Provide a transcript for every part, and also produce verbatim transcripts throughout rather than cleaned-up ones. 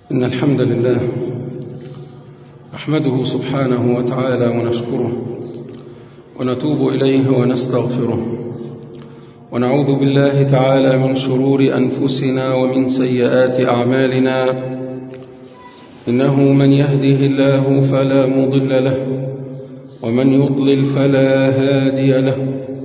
إن الحمد لله نحمده سبحانه وتعالى ونشكره ونتوب إليه ونستغفره ونعوذ بالله تعالى من شرور أنفسنا ومن سيئات أعمالنا. إنه من يهده الله فلا مضل له ومن يضلل فلا هادي له،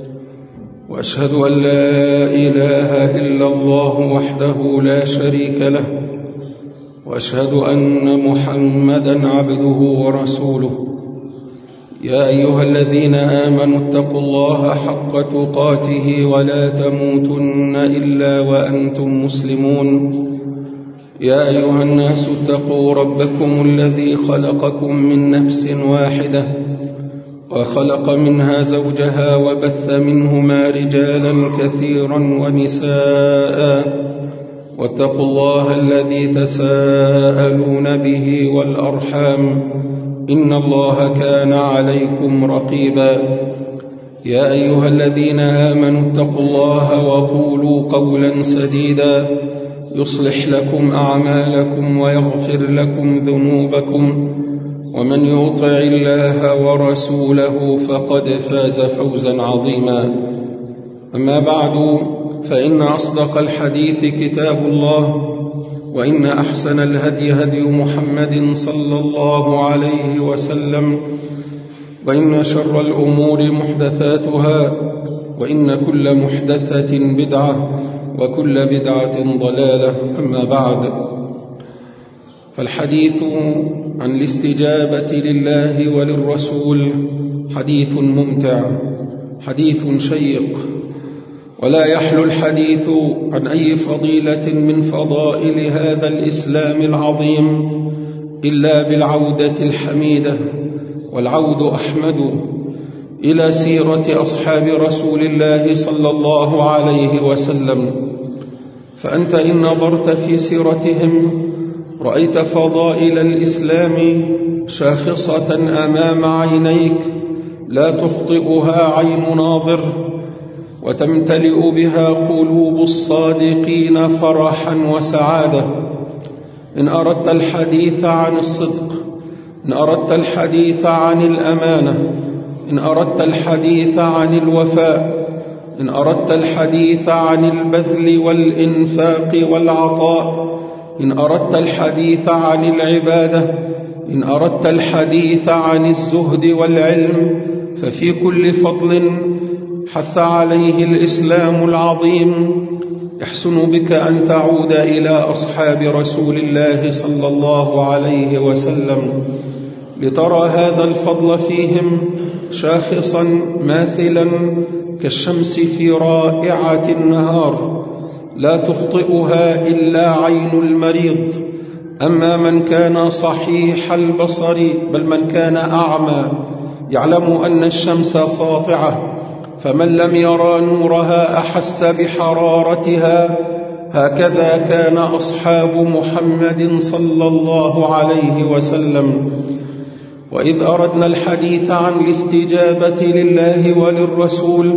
وأشهد أن لا إله إلا الله وحده لا شريك له، وأشهد أن محمدًا عبده ورسوله. يا أيها الذين آمنوا اتقوا الله حق تقاته ولا تموتن إلا وأنتم مسلمون. يا أيها الناس اتقوا ربكم الذي خلقكم من نفس واحدة وخلق منها زوجها وبث منهما رجالا كثيرا ونساء، واتقوا الله الذي تساءلون به والأرحام إن الله كان عليكم رقيبا. يا أيها الذين آمنوا اتقوا الله وقولوا قولا سديدا يصلح لكم أعمالكم ويغفر لكم ذنوبكم، ومن يطع الله ورسوله فقد فاز فوزا عظيما. أما بعد، فإن أصدق الحديث كتاب الله، وإن أحسن الهدي هدي محمد صلى الله عليه وسلم، وإن شر الأمور محدثاتها، وإن كل محدثة بدعة، وكل بدعة ضلالة. أما بعد، فالحديث عن الاستجابة لله وللرسول حديث ممتع، حديث شيق، ولا يحلو الحديث عن أي فضيلة من فضائل هذا الإسلام العظيم إلا بالعودة الحميدة والعود أحمد إلى سيرة أصحاب رسول الله صلى الله عليه وسلم. فأنت إن نظرت في سيرتهم رأيت فضائل الإسلام شاخصة أمام عينيك لا تخطئها عين ناظر، وتمتلئ بها قلوب الصادقين فرحا وسعادة. إن أردت الحديث عن الصدق، إن أردت الحديث عن الأمانة، إن أردت الحديث عن الوفاء، إن أردت الحديث عن البذل والإنفاق والعطاء، إن أردت الحديث عن العبادة، إن أردت الحديث عن الزهد والعلم، ففي كل فضل حث عليه الإسلام العظيم يحسن بك أن تعود إلى أصحاب رسول الله صلى الله عليه وسلم لترى هذا الفضل فيهم شاخصا ماثلا كالشمس في رائعة النهار لا تخطئها إلا عين المريض. أما من كان صحيح البصر، بل من كان أعمى، يعلم أن الشمس ساطعة، فمن لم يرى نورها أحس بحرارتها. هكذا كان أصحاب محمد صلى الله عليه وسلم. وإذ أردنا الحديث عن الاستجابة لله وللرسول،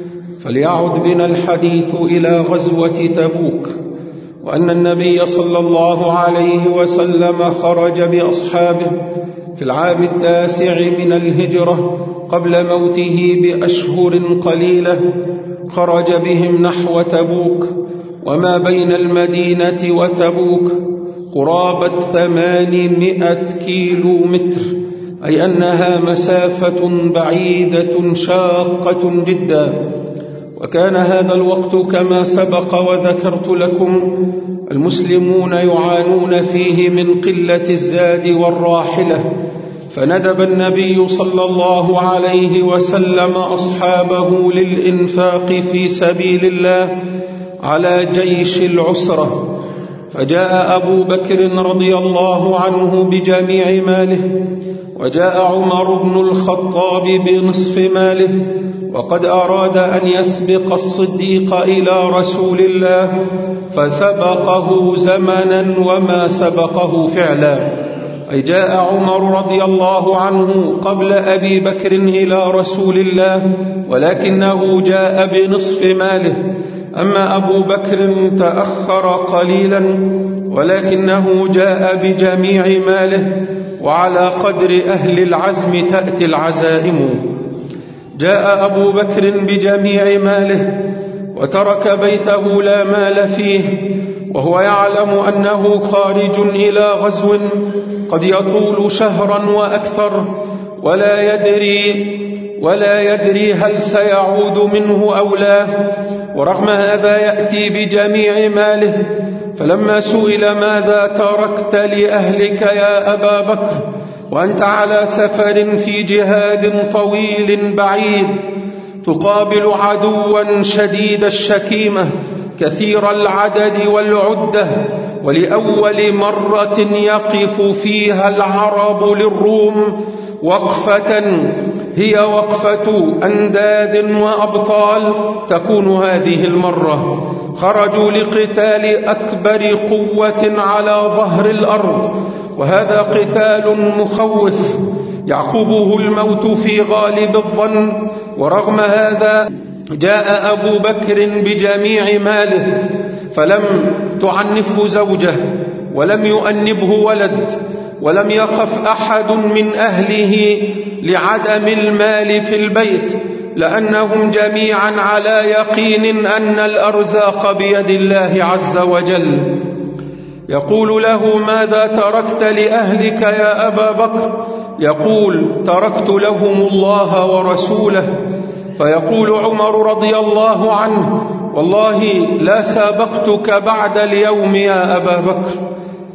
فليعد بنا الحديث إلى غزوة تبوك، وأن النبي صلى الله عليه وسلم خرج بأصحابه في العام التاسع من الهجرة قبل موته بأشهر قليلة. خرج بهم نحو تبوك، وما بين المدينة وتبوك قرابة ثمانمائة كيلو متر، أي أنها مسافة بعيدة شاقة جدا. وكان هذا الوقت كما سبق وذكرت لكم المسلمون يعانون فيه من قلة الزاد والراحلة، فندب النبي صلى الله عليه وسلم أصحابه للإنفاق في سبيل الله على جيش العسرة. فجاء أبو بكر رضي الله عنه بجميع ماله، وجاء عمر بن الخطاب بنصف ماله، وقد أراد أن يسبق الصديق إلى رسول الله، فسبقه زمنا وما سبقه فعلا. أي جاء عمر رضي الله عنه قبل أبي بكر إلى رسول الله، ولكنه جاء بنصف ماله. أما أبو بكر تأخر قليلا ولكنه جاء بجميع ماله، وعلى قدر أهل العزم تأتي العزائم. جاء أبو بكر بجميع ماله وترك بيته لا مال فيه، وهو يعلم أنه خارج إلى غزو قد يطول شهرا وأكثر، ولا يدري ولا يدري هل سيعود منه أو لا، ورغم هذا يأتي بجميع ماله. فلما سئل ماذا تركت لأهلك يا أبا بكر وأنت على سفر في جهاد طويل بعيد تقابل عدوا شديد الشكيمة كثير العدد والعدة، ولأول مرة يقف فيها العرب للروم وقفة هي وقفة أنداد وأبطال، تكون هذه المرة خرجوا لقتال أكبر قوة على ظهر الأرض، وهذا قتال مخوف يعقبه الموت في غالب الظن. ورغم هذا جاء أبو بكر بجميع ماله، فلم تعنفه زوجه ولم يؤنبه ولد، ولم يخف أحد من أهله لعدم المال في البيت، لأنهم جميعا على يقين أن الأرزاق بيد الله عز وجل. يقول له ماذا تركت لأهلك يا أبا بكر؟ يقول تركت لهم الله ورسوله. فيقول عمر رضي الله عنه والله لا سابقتك بعد اليوم يا أبا بكر.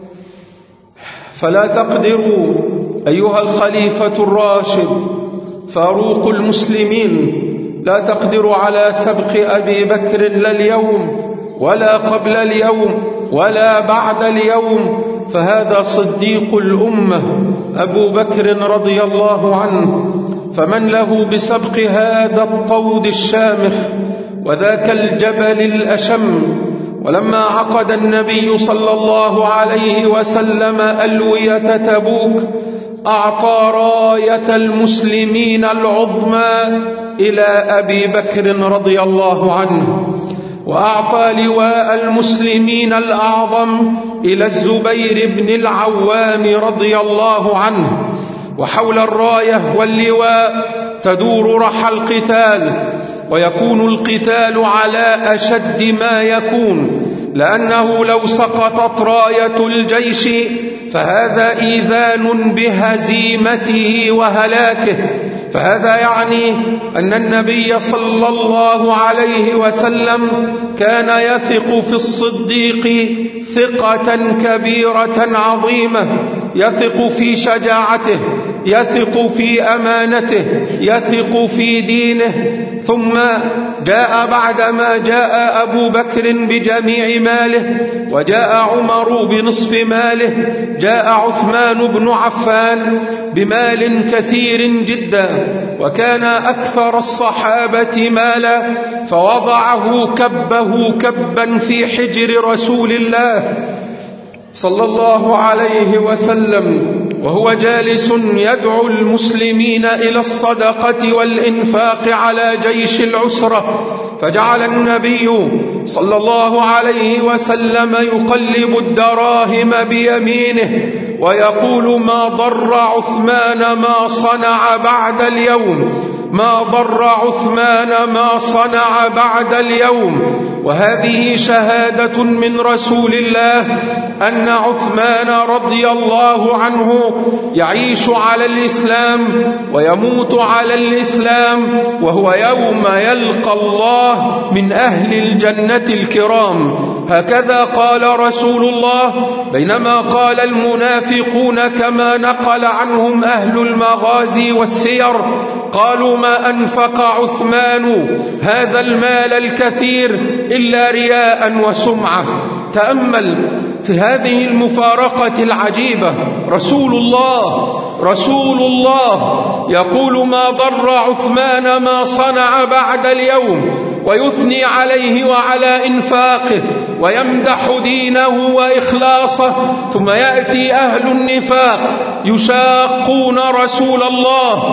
فلا تقدر أيها الخليفة الراشد فاروق المسلمين، لا تقدر على سبق أبي بكر لا اليوم ولا قبل اليوم ولا بعد اليوم، فهذا صديق الأمة أبو بكر رضي الله عنه، فمن له بسبق هذا الطود الشامخ وذاك الجبل الأشم. ولما عقد النبي صلى الله عليه وسلم ألوية تبوك أعطى راية المسلمين العظمى إلى أبي بكر رضي الله عنه، وأعطى لواء المسلمين الأعظم إلى الزبير بن العوام رضي الله عنه. وحول الراية واللواء تدور رحى القتال، ويكون القتال على أشد ما يكون، لأنه لو سقطت راية الجيش فهذا إيذان بهزيمته وهلاكه. فهذا يعني أن النبي صلى الله عليه وسلم كان يثق في الصديق ثقة كبيرة عظيمة، يثق في شجاعته، يثق في أمانته، يثق في دينه. ثم جاء بعدما جاء أبو بكر بجميع ماله وجاء عمر بنصف ماله، جاء عثمان بن عفان بمال كثير جدا، وكان أكثر الصحابة مالا، فوضعه كبه كبا في حجر رسول الله صلى الله عليه وسلم وهو جالس يدعو المسلمين إلى الصدقة والإنفاق على جيش العسرة. فجعل النبي صلى الله عليه وسلم يقلب الدراهم بيمينه ويقول ما ضر عثمان ما صنع بعد اليوم، ما ضر عثمان ما صنع بعد اليوم. وهذه شهادة من رسول الله أن عثمان رضي الله عنه يعيش على الإسلام ويموت على الإسلام، وهو يوم يلقى الله من أهل الجنة الكرام. هكذا قال رسول الله بينما قال المنافقون كما نقل عنهم أهل المغازي والسير، قالوا ما أنفق عثمان هذا المال الكثير إلا رياء وسمعة. تأمل في هذه المفارقة العجيبة، رسول الله رسول الله يقول ما ضر عثمان ما صنع بعد اليوم، ويثني عليه وعلى إنفاقه، ويمدح دينه وإخلاصه، ثم يأتي أهل النفاق يشاقون رسول الله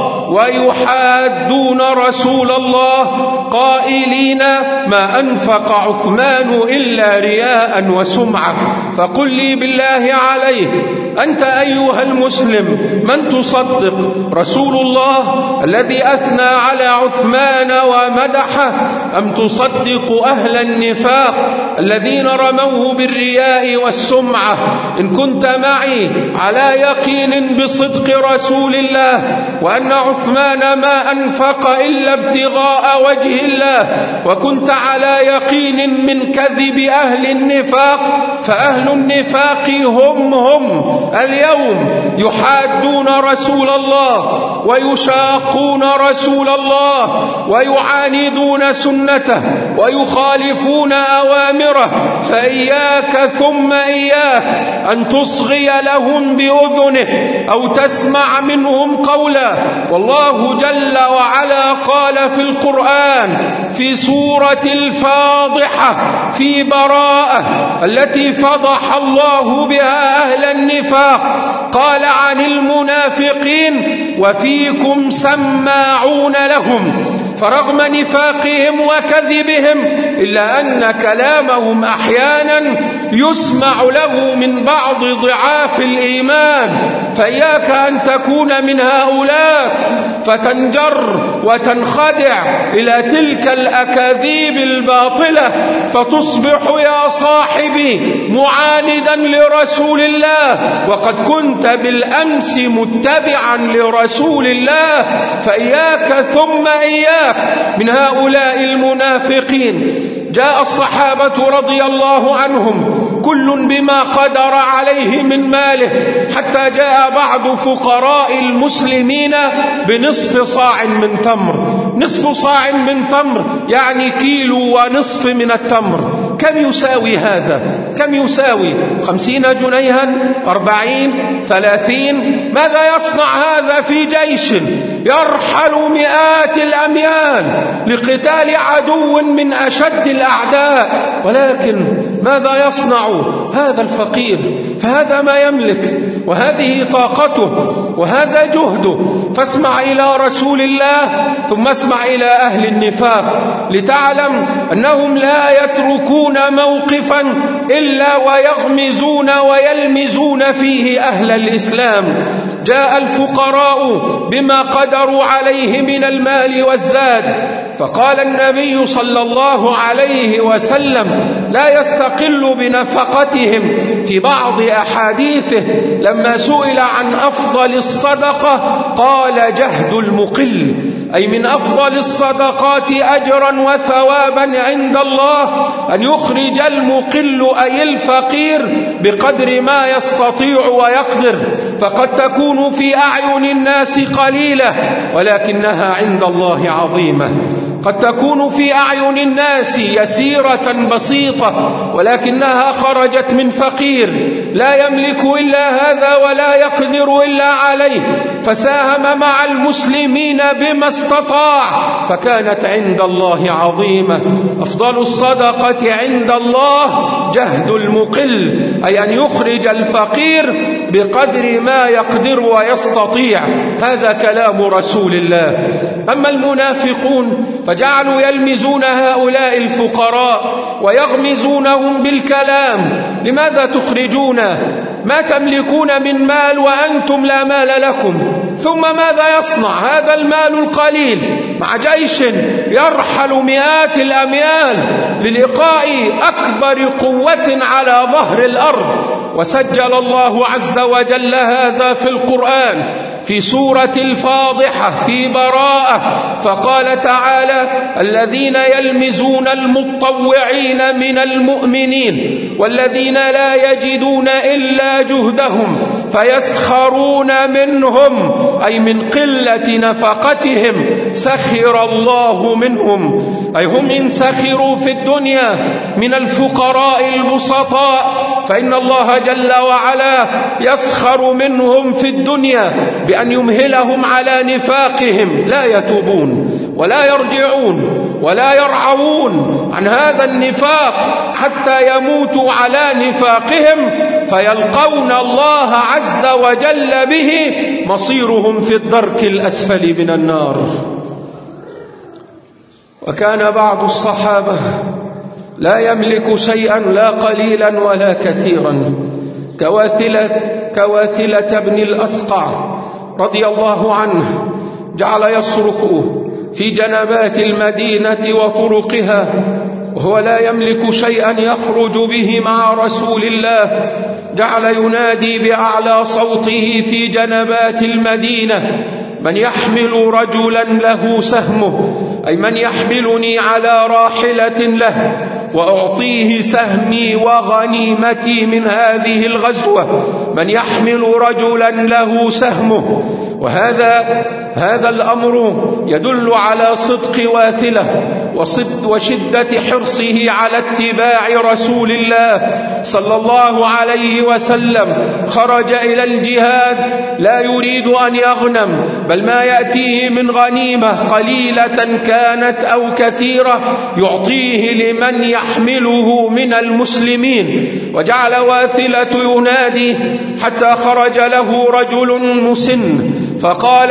ويحادون رسول الله قائلين ما أنفق عثمان إلا رياء وسمعة. فقل لي بالله عليك أنت أيها المسلم من تصدق، رسول الله الذي أثنى على عثمان ومدحه، أم تصدق أهل النفاق الذين رموه بالرياء والسمعة؟ إن كنت معي على يقين بصدق رسول الله وأن عثمان ما أنفق إلا ابتغاء وجه الله، وكنت على يقين من كذب أهل النفاق، فأهل النفاق هم هم اليوم يحادون رسول الله ويشاقون رسول الله ويعاندون سنته ويخالفون أوامره. فإياك ثم إياك أن تصغي لهم بأذنه أو تسمع منهم قولا. والله جل وعلا قال في القرآن في سورة الفاضحة في براءة التي فضح الله بها أهل النفاق، قال عن المنافقين وفيكم سماعون لهم، فرغم نفاقهم وكذبهم إلا أن كلامهم أحيانا يسمع له من بعض ضعاف الإيمان. فإياك أن تكون من هؤلاء فتنجر وتنخدع إلى تلك الأكاذيب الباطلة، فتصبح يا صاحبي معاندا لرسول الله وقد كنت بالأمس متبعا لرسول الله. فإياك ثم إياك من هؤلاء المنافقين. جاء الصحابة رضي الله عنهم كل بما قدر عليه من ماله، حتى جاء بعض فقراء المسلمين بنصف صاع من تمر. نصف صاع من تمر يعني كيلو ونصف من التمر. كم يساوي هذا؟ كم يساوي؟ خمسين جنيها؟ أربعين؟ ثلاثين؟ ماذا يصنع هذا في جيش يرحل مئات الأميال لقتال عدو من أشد الأعداء؟ ولكن ماذا يصنع هذا الفقير؟ فهذا ما يملك وهذه طاقته وهذا جهده. فاسمع إلى رسول الله ثم اسمع إلى أهل النفاق لتعلم أنهم لا يتركون موقفا إلا ويغمزون ويلمزون فيه أهل الإسلام. جاء الفقراء بما قدروا عليه من المال والزاد، فقال النبي صلى الله عليه وسلم لا يستقل بنفقتهم. في بعض أحاديثه لما سئل عن أفضل الصدقة قال جهد المقل، أي من أفضل الصدقات أجرا وثوابا عند الله أن يخرج المقل أي الفقير بقدر ما يستطيع ويقدر. فقد تكون في أعين الناس قليلة ولكنها عند الله عظيمة، قد تكون في أعين الناس يسيرة بسيطة ولكنها خرجت من فقير لا يملك إلا هذا ولا يقدر إلا عليه، فساهم مع المسلمين بما استطاع فكانت عند الله عظيمة. أفضل الصدقة عند الله جهد المقل، أي أن يخرج الفقير بقدر ما يقدر ويستطيع. هذا كلام رسول الله. أما المنافقون فجعلوا يلمزون هؤلاء الفقراء ويغمزونهم بالكلام. لماذا تخرجون ما تملكون من مال وأنتم لا مال لكم؟ ثم ماذا يصنع هذا المال القليل مع جيش يرحل مئات الأميال للقاء أكبر قوة على ظهر الأرض؟ وسجل الله عز وجل هذا في القرآن في سورة الفاضحة في براءة، فقال تعالى الذين يلمزون المتطوعين من المؤمنين والذين لا يجدون إلا جهدهم فيسخرون منهم، أي من قلة نفقتهم سخر الله منهم، أي هم إن سخروا في الدنيا من الفقراء البسطاء فإن الله جل وعلا يسخر منهم في الدنيا بأن يمهلهم على نفاقهم لا يتوبون ولا يرجعون ولا يرعون عن هذا النفاق حتى يموتوا على نفاقهم فيلقون الله عز وجل به مصيرهم في الدرك الأسفل من النار. وكان بعض الصحابة لا يملك شيئا لا قليلا ولا كثيرا كواثلة, كواثلة بن الأسقع رضي الله عنه، جعل يصرخ في جنبات المدينة وطرقها وهو لا يملك شيئا يخرج به مع رسول الله، جعل ينادي بأعلى صوته في جنبات المدينة: من يحمل رجلا له سهمه، أي من يحملني على راحلة له وأعطيه سهمي وغنيمتي من هذه الغزوة، من يحمل رجلا له سهمه. وهذا هذا الأمر يدل على صدق واثلة وشدة حرصه على اتباع رسول الله صلى الله عليه وسلم. خرج إلى الجهاد لا يريد أن يغنم، بل ما يأتيه من غنيمة قليلة كانت أو كثيرة يعطيه لمن يحمله من المسلمين. وجعل واثلة ينادي حتى خرج له رجل مسن فقال: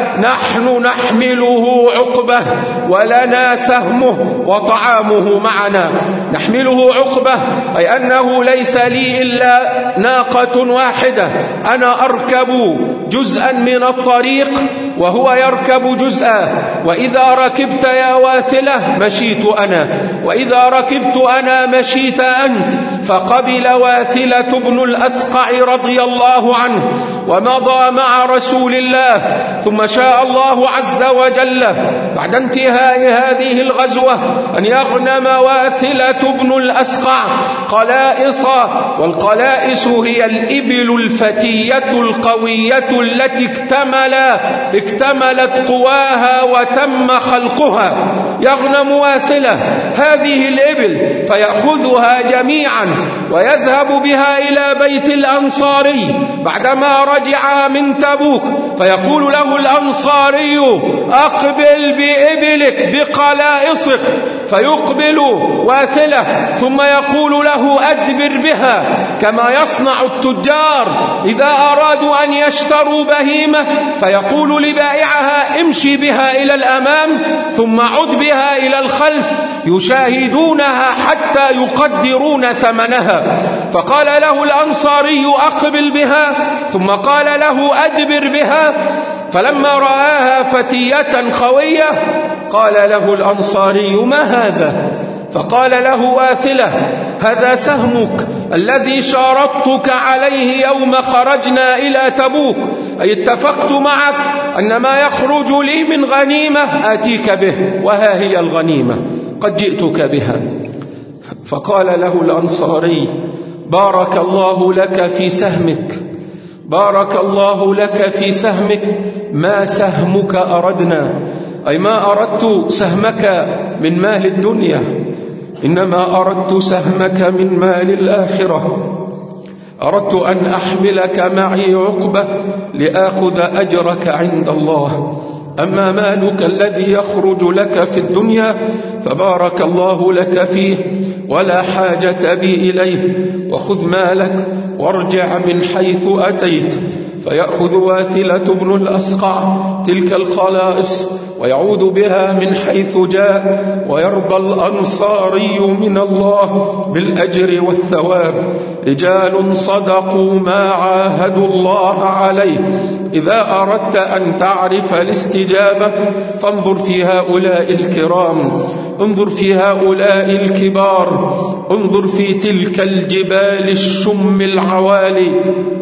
نحن نحمله عقبة ولنا سهمه وطعامه معنا. نحمله عقبة أي أنه ليس لي إلا ناقة واحدة، أنا أركب جزءا من الطريق وهو يركب جزءا، وإذا ركبت يا واثلة مشيت أنا، وإذا ركبت أنا مشيت أنت. فقبل واثلة بن الأسقع رضي الله عنه ومضى مع رسول الله. ثم شاء الله عز وجل بعد انتهاء هذه الغزوة أن يغنم واثلة بن الأسقع قلائص، والقلائص هي الإبل الفتية القوية التي اكتمل اكتملت قواها وتم خلقها. يغنم واثلة هذه الإبل فيأخذها جميعا ويذهب بها إلى بيت الأنصاري بعدما رجع من تبوك، فيقول له الأنصاري: أقبل بإبلك بقلائصك. فيقبل واثلة ثم يقول له: أدبر بها، كما يصنع التجار إذا أرادوا أن يشتروا بهيمة فيقول لبائعها: امشي بها إلى الأمام ثم عد بها إلى الخلف، يشاهدونها حتى يقدرون ثمنها. فقال له الأنصاري: أقبل بها، ثم قال له: أدبر بها. فلما رآها فتية خوية قال له الأنصاري: ما هذا؟ فقال له واثلة: هذا سهمك الذي شارطتك عليه يوم خرجنا إلى تبوك، أي اتفقت معك أن ما يخرج لي من غنيمة آتيك به، وها هي الغنيمة قد جئتك بها. فقال له الأنصاري: بارك الله لك في سهمك، بارك الله لك في سهمك، ما سهمك أردنا، أي ما أردت سهمك من مال الدنيا، إنما أردت سهمك من مال الآخرة. أردت أن أحملك معي عقبة لآخذ أجرك عند الله. أما مالك الذي يخرج لك في الدنيا فبارك الله لك فيه ولا حاجة بي إليه، وخذ مالك وارجع من حيث أتيت. فيأخذ واثلة بن الأسقع تلك الخلائص ويعود بها من حيث جاء، ويرضى الأنصاري من الله بالأجر والثواب. رجال صدقوا ما عاهدوا الله عليه. إذا أردت أن تعرف الاستجابة فانظر في هؤلاء الكرام، انظر في هؤلاء الكبار، انظر في تلك الجبال الشم العوالي.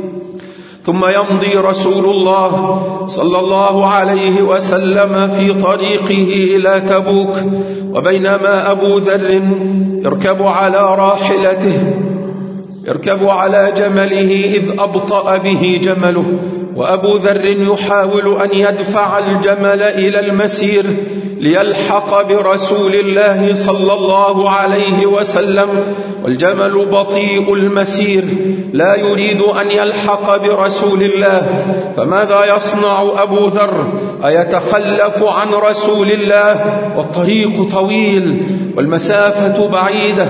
ثم يمضي رسول الله صلى الله عليه وسلم في طريقه إلى تبوك، وبينما أبو ذر يركب على راحلته يركب على جمله إذ أبطأ به جمله، وأبو ذر يحاول أن يدفع الجمل إلى المسير، ليلحق برسول الله صلى الله عليه وسلم، والجمل بطيء المسير لا يريد أن يلحق برسول الله، فماذا يصنع أبو ذر؟ أيتخلف عن رسول الله والطريق طويل والمسافة بعيدة؟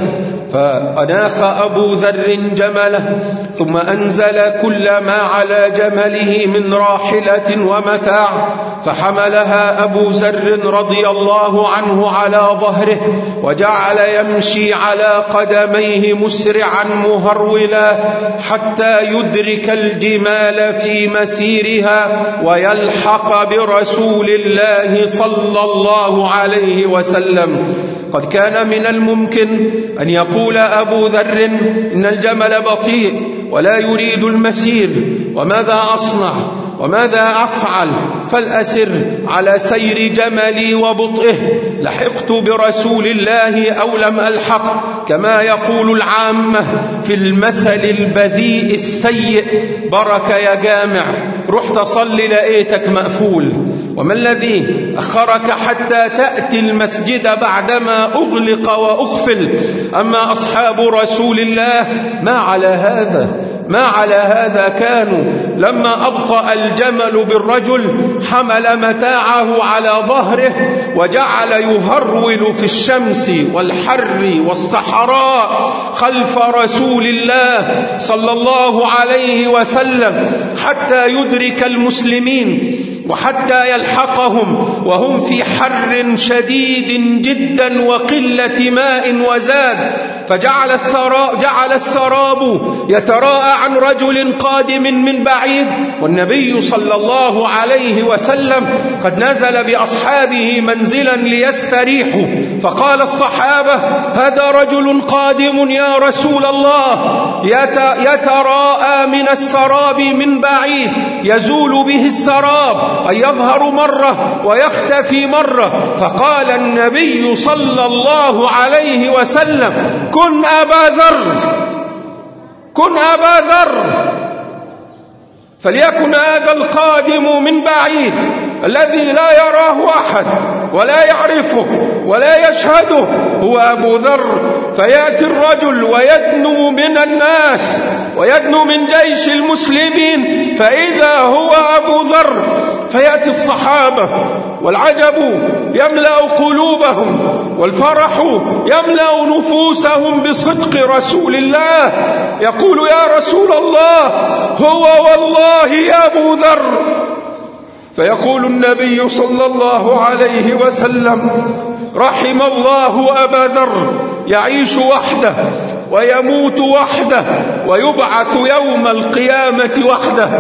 فأناخ أبو ذر جمله، ثم أنزل كل ما على جمله من راحلة ومتاع، فحملها أبو ذر رضي الله عنه على ظهره، وجعل يمشي على قدميه مسرعا مهرولا حتى يدرك الجمال في مسيرها ويلحق برسول الله صلى الله عليه وسلم. قد كان من الممكن أن يقول أبو ذر إن الجمل بطيء ولا يريد المسير، وماذا أصنع وماذا أفعل؟ فلأسر على سير جملي وبطئه، لحقت برسول الله أو لم ألحق، كما يقول العامة في المثل البذيء السيء: بركة يا جامع، رحت صلي لقيتك مقفول. وما الذي أخرك حتى تأتي المسجد بعدما أغلق وأقفل؟ أما أصحاب رسول الله ما على هذا، ما على هذا كانوا. لما أبطأ الجمل بالرجل حمل متاعه على ظهره وجعل يهرول في الشمس والحر والصحراء خلف رسول الله صلى الله عليه وسلم حتى يدرك المسلمين وحتى يلحقهم وهم في حر شديد جدا وقلة ماء وزاد. فجعل الثراء جعل السراب يتراءى عن رجل قادم من بعيد، والنبي صلى الله عليه وسلم قد نزل بأصحابه منزلا ليستريحوا، فقال الصحابة: هذا رجل قادم يا رسول الله، يتراءى من السراب من بعيد، يزول به السراب، أي يظهر مرة ويختفي مرة. فقال النبي صلى الله عليه وسلم: كن أبا ذر، كن أبا ذر، فليكن هذا القادم من بعيد الذي لا يراه أحد ولا يعرفه ولا يشهده هو أبو ذر. فيأتي الرجل ويدنو من الناس ويدنو من جيش المسلمين، فإذا هو أبو ذر. فيأتي الصحابة والعجب يملأ قلوبهم والفرح يملأ نفوسهم بصدق رسول الله، يقول: يا رسول الله، هو والله يا أبو ذر. فيقول النبي صلى الله عليه وسلم: رحم الله أبا ذر، يعيش وحده ويموت وحده ويبعث يوم القيامة وحده.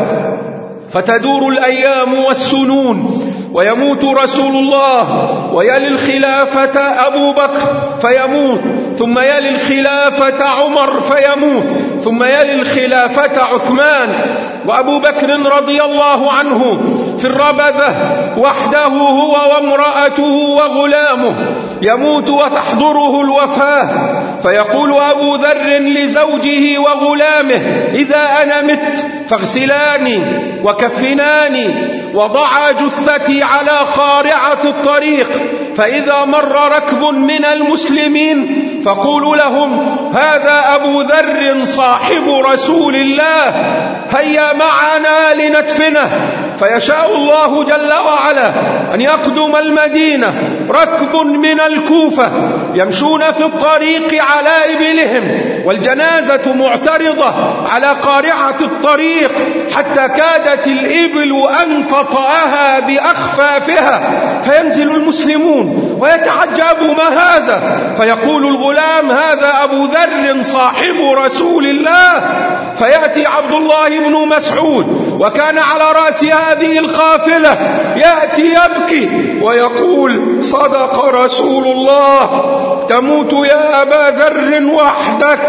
فتدور الأيام والسنون ويموت رسول الله، ويلي الخلافة أبو بكر فيموت، ثم يلي الخلافة عمر فيموت، ثم يلي الخلافة عثمان، وأبو بكر رضي الله عنه في الربذة وحده هو وامرأته وغلامه، يموت وتحضره الوفاة. فيقول أبو ذر لزوجه وغلامه: إذا أنا مت فاغسلاني وكفناني وضعا جثتي على قارعة الطريق، فإذا مر ركب من المسلمين فقولوا لهم: هذا أبو ذر صاحب رسول الله، هيا معنا لندفنه. فيشاء الله جل وعلا أن يقدم المدينة ركب من الكوفة يمشون في الطريق على إبلهم، والجنازة معترضة على قارعة الطريق حتى كادت الإبل أن تطأها بأخفافها، فينزل المسلمون ويتعجب: ما هذا؟ فيقول الغلام: هذا أبو ذر صاحب رسول الله. فيأتي عبد الله بن مسعود وكان على رأس هذه القافلة، يأتي يبكي ويقول: صدق رسول الله، تموت يا أبا ذر وحدك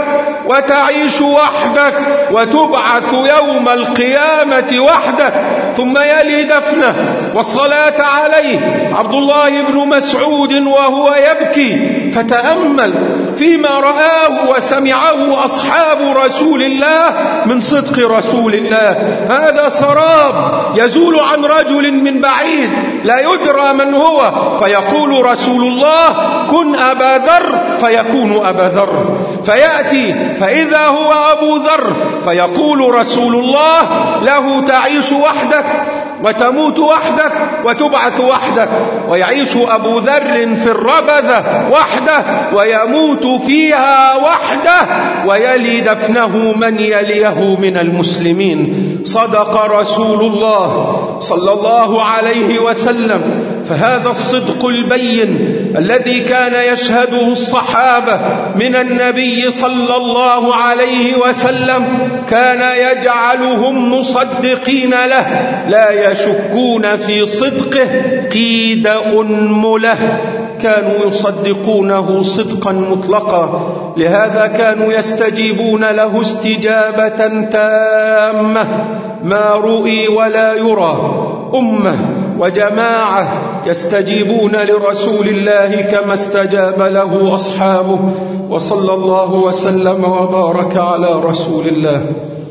وتعيش وحدك وتبعث يوم القيامة وحدك. ثم يلي دفنه والصلاة عليه عبد الله بن مسعود وهو يبكي، فتأمل فيما رآه وسمعه أصحاب رسول الله من صدق رسول الله. هذا سراب يزول عن رجل من بعيد لا يدرى من هو، فيقول رسول الله كن أبا ذر فيكون أبا ذر، فيأتي فإذا هو أبو ذر، فيقول رسول الله له تعيش وحدك وتموت وحدك وتبعث وحدك، ويعيش أبو ذر في الربذة وحده ويموت فيها وحده، ويلي دفنه من يليه من المسلمين. صدق رسول الله صلى الله عليه وسلم. فهذا الصدق البين الذي كان يشهده الصحابة من النبي صلى الله عليه وسلم كان يجعلهم مصدقين له، لا يشكون في صدقه قيد أنملة، كانوا يصدقونه صدقا مطلقا. لهذا كانوا يستجيبون له استجابة تامة، ما رؤي ولا يرى. أمة وجماعة يستجيبون لرسول الله كما استجاب له أصحابه. وصلى الله وسلم وبارك على رسول الله.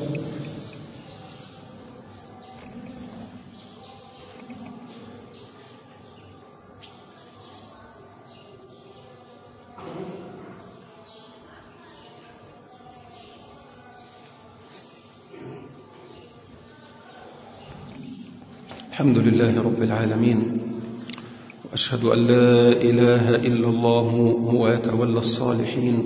الحمد لله رب العالمين، وأشهد أن لا إله إلا الله هو يتولى الصالحين،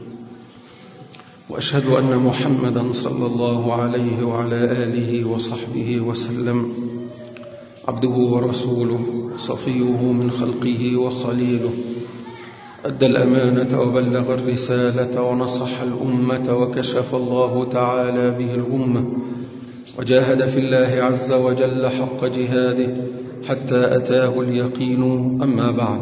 وأشهد أن محمدا صلى الله عليه وعلى آله وصحبه وسلم عبده ورسوله صفيه من خلقه وخليله، أدى الأمانة وبلغ الرسالة ونصح الأمة وكشف الله تعالى به الأمة، وجاهد في الله عز وجل حق جهاده حتى أتاه اليقين. أما بعد،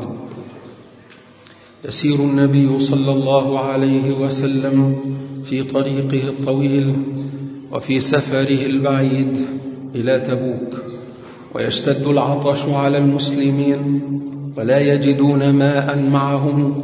يسير النبي صلى الله عليه وسلم في طريقه الطويل وفي سفره البعيد إلى تبوك، ويشتد العطش على المسلمين ولا يجدون ماء معهم،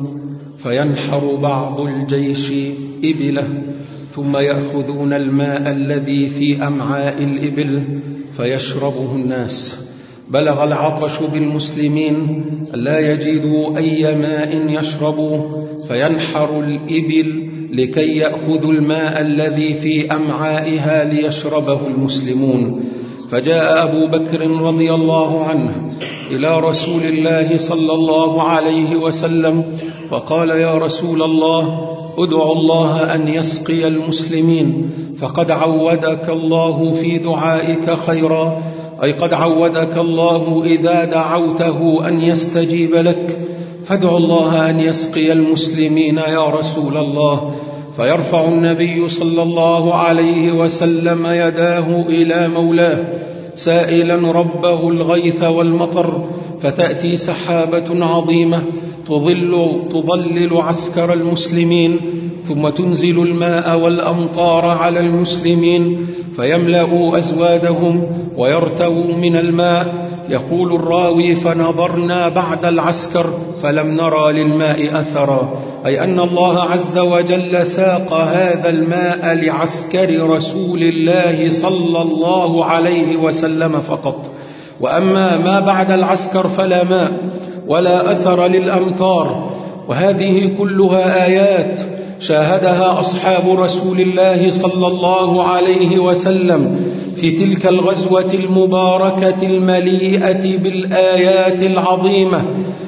فينحر بعض الجيش إبله ثم يأخذون الماء الذي في أمعاء الإبل فيشربه الناس. بلغ العطش بالمسلمين لا يجدوا أي ماء يشربوه، فينحر الإبل لكي يأخذوا الماء الذي في أمعائها ليشربه المسلمون. فجاء أبو بكر رضي الله عنه إلى رسول الله صلى الله عليه وسلم وقال: يا رسول الله، ادعو الله أن يسقي المسلمين، فقد عودك الله في دعائك خيرا، أي قد عودك الله إذا دعوته أن يستجيب لك، فادع الله أن يسقي المسلمين يا رسول الله. فيرفع النبي صلى الله عليه وسلم يداه إلى مولاه سائلا ربه الغيث والمطر، فتأتي سحابة عظيمة تظل, تظلل عسكر المسلمين، ثم تنزل الماء والأمطار على المسلمين فيملأوا أزوادهم ويرتووا من الماء. يقول الراوي: فنظرنا بعد العسكر فلم نرى للماء أثرا، أي أن الله عز وجل ساق هذا الماء لعسكر رسول الله صلى الله عليه وسلم فقط. وأما ما بعد العسكر فلا ماء ولا أثر للأمطار. وهذه كلها آيات شاهدها أصحاب رسول الله صلى الله عليه وسلم في تلك الغزوة المباركة المليئة بالآيات العظيمة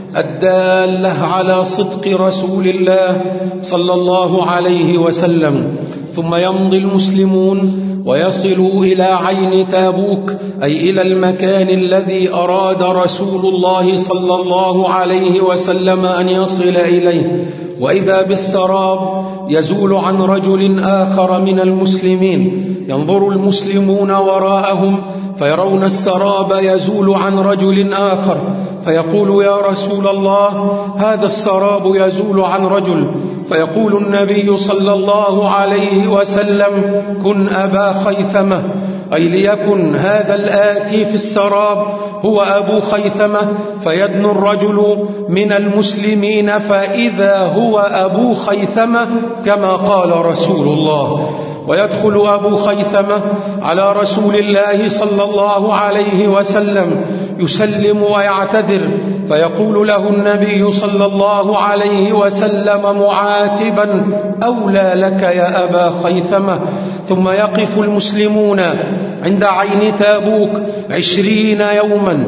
الدالة على صدق رسول الله صلى الله عليه وسلم. ثم يمضي المسلمون ويصلوا إلى عين تابوك، أي إلى المكان الذي أراد رسول الله صلى الله عليه وسلم أن يصل إليه، وإذا بالسراب يزول عن رجل آخر من المسلمين. ينظر المسلمون وراءهم فيرون السراب يزول عن رجل آخر، فيقول: يا رسول الله، هذا السراب يزول عن رجل. فيقول النبي صلى الله عليه وسلم: كن أبا خيثمة، أي ليكن هذا الآتي في السراب هو أبو خيثمة، فيدنو الرجل من المسلمين فإذا هو أبو خيثمة كما قال رسول الله، ويدخل أبو خيثمة على رسول الله صلى الله عليه وسلم يسلم ويعتذر، فيقول له النبي صلى الله عليه وسلم معاتبا: أولى لك يا أبا خيثمة. ثم يقف المسلمون عند عين تابوك عشرين يوما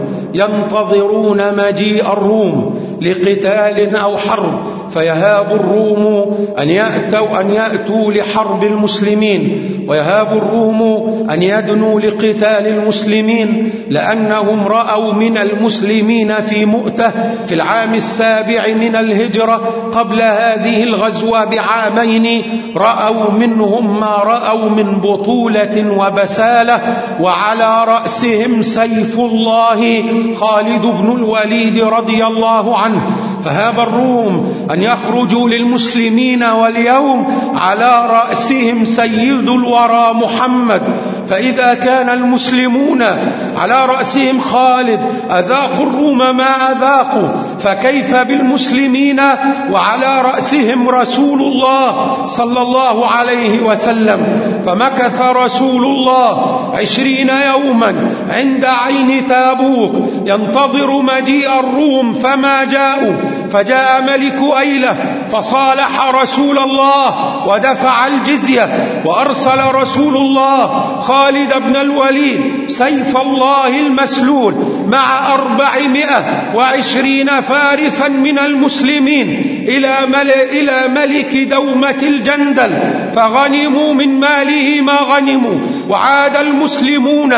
ينتظرون مجيء الروم لقتال أو حرب، فيهاب الروم أن يأتوا, أن يأتوا لحرب المسلمين، ويهاب الروم أن يدنوا لقتال المسلمين، لأنهم رأوا من المسلمين في مؤتة في العام السابع من الهجرة قبل هذه الغزوة بعامين، رأوا منهم ما رأوا من بطولة وبسالة، وعلى رأسهم سيف الله خالد بن الوليد رضي الله عنه. فهاب الروم أن يخرجوا للمسلمين واليوم على رأسهم سيد الورى محمد، فإذا كان المسلمون على رأسهم خالد أذاقوا الروم ما أذاقوا، فكيف بالمسلمين وعلى رأسهم رسول الله صلى الله عليه وسلم؟ فمكث رسول الله عشرين يوما عند عين تابوك ينتظر مجيء الروم فما جاءوا، فجاء ملك أيلة فصالح رسول الله ودفع الجزية، وأرسل رسول الله خالد بن الوليد سيف الله المسلول مع أربعمائة وعشرين فارسا من المسلمين إلى, مل... إلى ملك دومة الجندل، فغنموا من ماله ما غنموا، وعاد المسلمون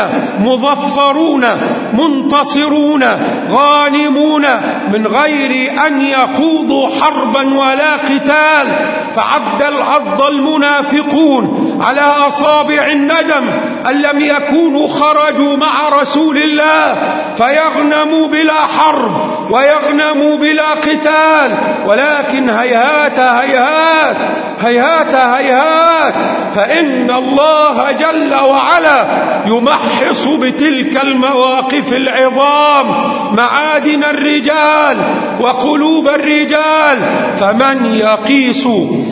مظفرون منتصرون غانمون من غير أن يخوضوا حربا ولا قتال. فعد العض المنافقون على أصابع الندم أن لم يكونوا خرجوا مع رسول الله فيغنموا بلا حرب ويغنموا بلا قتال، ولكن هيهات هيهات هيهات هيهات، فإن الله جل وعلا يمحص بتلك المواقف العظام معادن الرجال وقلوب الرجال. فمن يقيس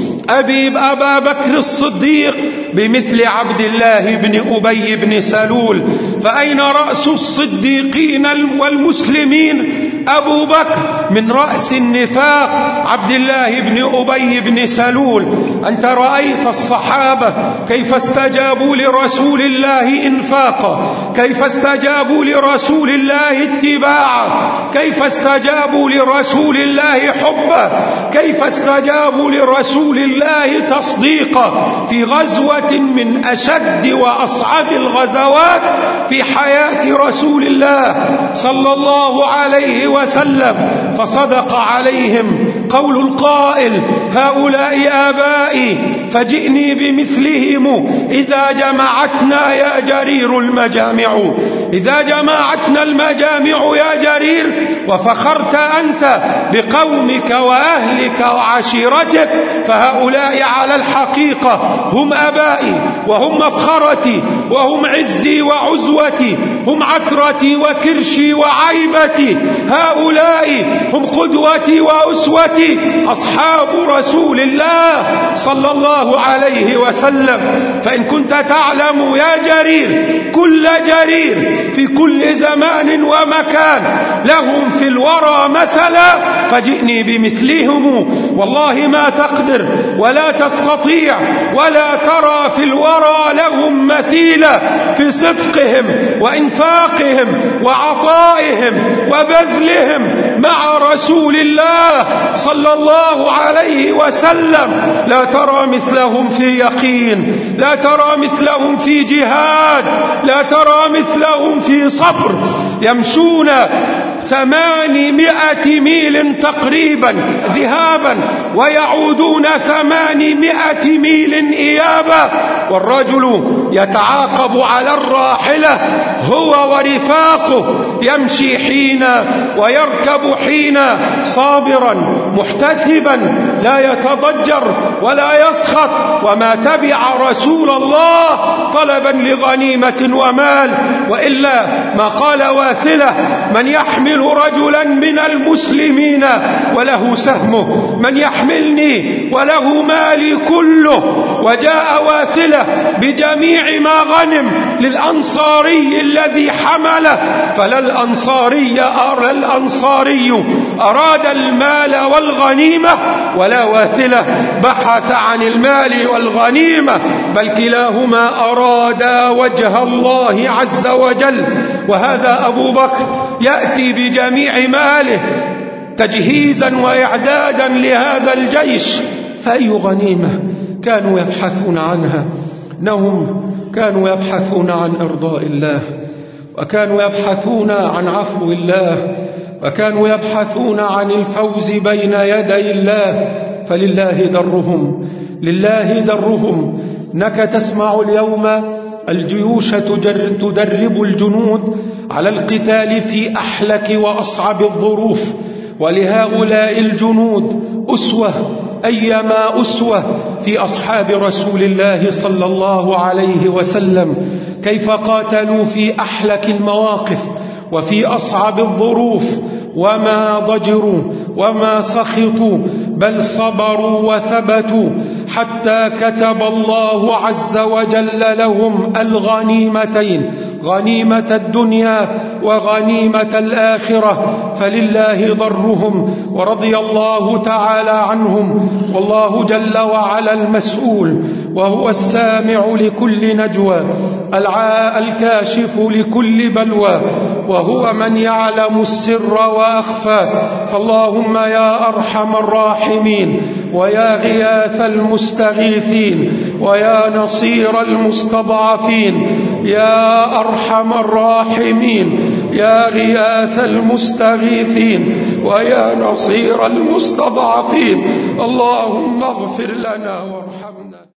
أبي أبا بكر الصديق بمثل عبد الله بن أبي بن سلول، فأين رأس الصديقين والمسلمين؟ أبو بكر من رأس النفاق عبد الله بن أبي بن سلول. أنت رأيت الصحابة كيف استجابوا لرسول الله إنفاقا، كيف استجابوا لرسول الله اتباعا، كيف استجابوا لرسول الله حبا، كيف استجابوا لرسول الله تصديقا في غزوة من أشد وأصعب الغزوات في حياة رسول الله صلى الله عليه وسلم. فصدق عليهم قول القائل: هؤلاء آبائي فجئني بمثلهم إذا جمعتنا يا جرير المجامع. إذا جمعتنا المجامع يا جرير وفخرت أنت بقومك وأهلك وعشيرتك، فهؤلاء على الحقيقة هم أبائي وهم مفخرتي وهم عزي وعزوتي، هم عترتي وكرشي وعيبتي، هؤلاء هم قدوتي وأسوتي، أصحاب رسول الله صلى الله عليه وسلم. فإن كنت تعلم يا جرير كل جرير في كل زمان ومكان لهم في الورى مثلا فجئني بمثلهم، والله ما تقدر ولا تستطيع ولا ترى في الورى لهم مثيلا في صدقهم وإنفاقهم وعطائهم وبذلهم مع رسول الله صلى الله عليه وسلم. لا ترى مثلهم في يقين، لا ترى مثلهم في جهاد، لا ترى مثلهم في صبر. يمشون ثمانمائة ميل تقريبا ذهابا ويعودون ثمانمائة ميل إيابا، والرجل يتعاقب على الراحلة هو ورفاقه، يمشي حين ويركب حين، صابرا محتسبا لا يتضجر ولا يسخط، وما تبع رسول الله طلبا لغنيمة ومال، وإلا ما قال واثلة: من يحمل رجلا من المسلمين وله سهمه، من يحملني وله مالي كله. وجاء واثلة بجميع ما غنم للأنصاري الذي حمله، فلا الأنصاري أرى الأنصاري أراد المال والغنيمة، ولا واثلة بحث عن المال والغنيمة، بل كلاهما أرادا وجه الله عز وجل. وهذا أبو بكر يأتي بجميع ماله تجهيزا وإعدادا لهذا الجيش، فأي غنيمة كانوا يبحثون عنها؟ إنهم كانوا يبحثون عن إرضاء الله، وكانوا يبحثون عن عفو الله، وكانوا يبحثون عن الفوز بين يدي الله. فلله درهم، لله درهم. إنك تسمع اليوم الجيوش تدرب الجنود على القتال في أحلك وأصعب الظروف، ولهؤلاء الجنود أسوة، أيما أسوة في أصحاب رسول الله صلى الله عليه وسلم، كيف قاتلوا في أحلك المواقف وفي أصعب الظروف، وما ضجروا وما سخطوا، بل صبروا وثبتوا حتى كتب الله عز وجل لهم الغنيمتين، غنيمة الدنيا وغنيمة الآخرة. فلله ضرهم ورضي الله تعالى عنهم، والله جل وعلا المسؤول، وهو السامع لكل نجوى، الكاشف لكل بلوى، وهو من يعلم السر وأخفى. فاللهم يا أرحم الراحمين، ويا غياث المستغيثين، ويا نصير المستضعفين، يا أرحم الراحمين، يا غياث المستغيثين، ويا نصير المستضعفين، اللهم اغفر لنا وارحمنا.